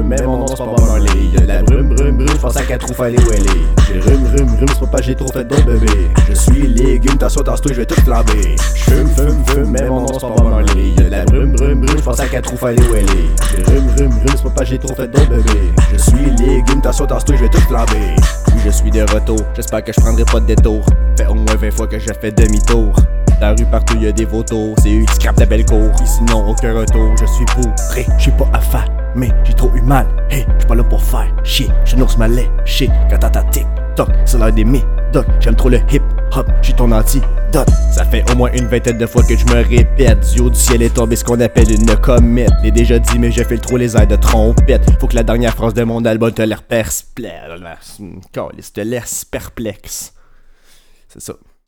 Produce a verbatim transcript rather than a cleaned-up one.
mais mon nom c'est pas Bob Marley. Y'a de la brume, brume, brume, j'pense à quatre roues, fallait où elle est. J'ai rhume, rhume, rhume, c'est pas pas j'ai trop fait d'autres bébés. Je suis légume, t'assois, tasse-toi, j'vais tout flamber. J'fume, fume, fume, mais mon nom c'est pas Bob Marley. Y'a de la brume, brume, brume, j'pense à quatre roues, fallait où elle est. J'ai rhume, rhume, rhume, c'est pas pas j'ai trop fait d'autres bébés. Je suis légume, t'assois, tasse-toi, j'vais tout flamber. Oui, je suis de retour, j'espère que je prendrai pas de détour. Fait au moins vingt fois que je fais demi-tour. Dans la rue partout y'a des vautours, c'est eux qui scrapent la belle cour. Ici non, aucun retour, je suis pourré. J'suis pas affamé, j'ai trop eu mal. Hey, j'suis pas là pour faire chier, je n'ose ma lécher. Quand t'entends tic-toc, c'est l'heure des médocs. J'aime trop le hip-hop, j'suis ton antidote. Ça fait au moins une vingtaine de fois que je me répète. Du haut du ciel est tombé ce qu'on appelle une comète. L'ai déjà dit mais je file trop les airs de trompette. Faut que la dernière phrase de mon album te l'air perplexe. Te laisse perplexe. C'est ça.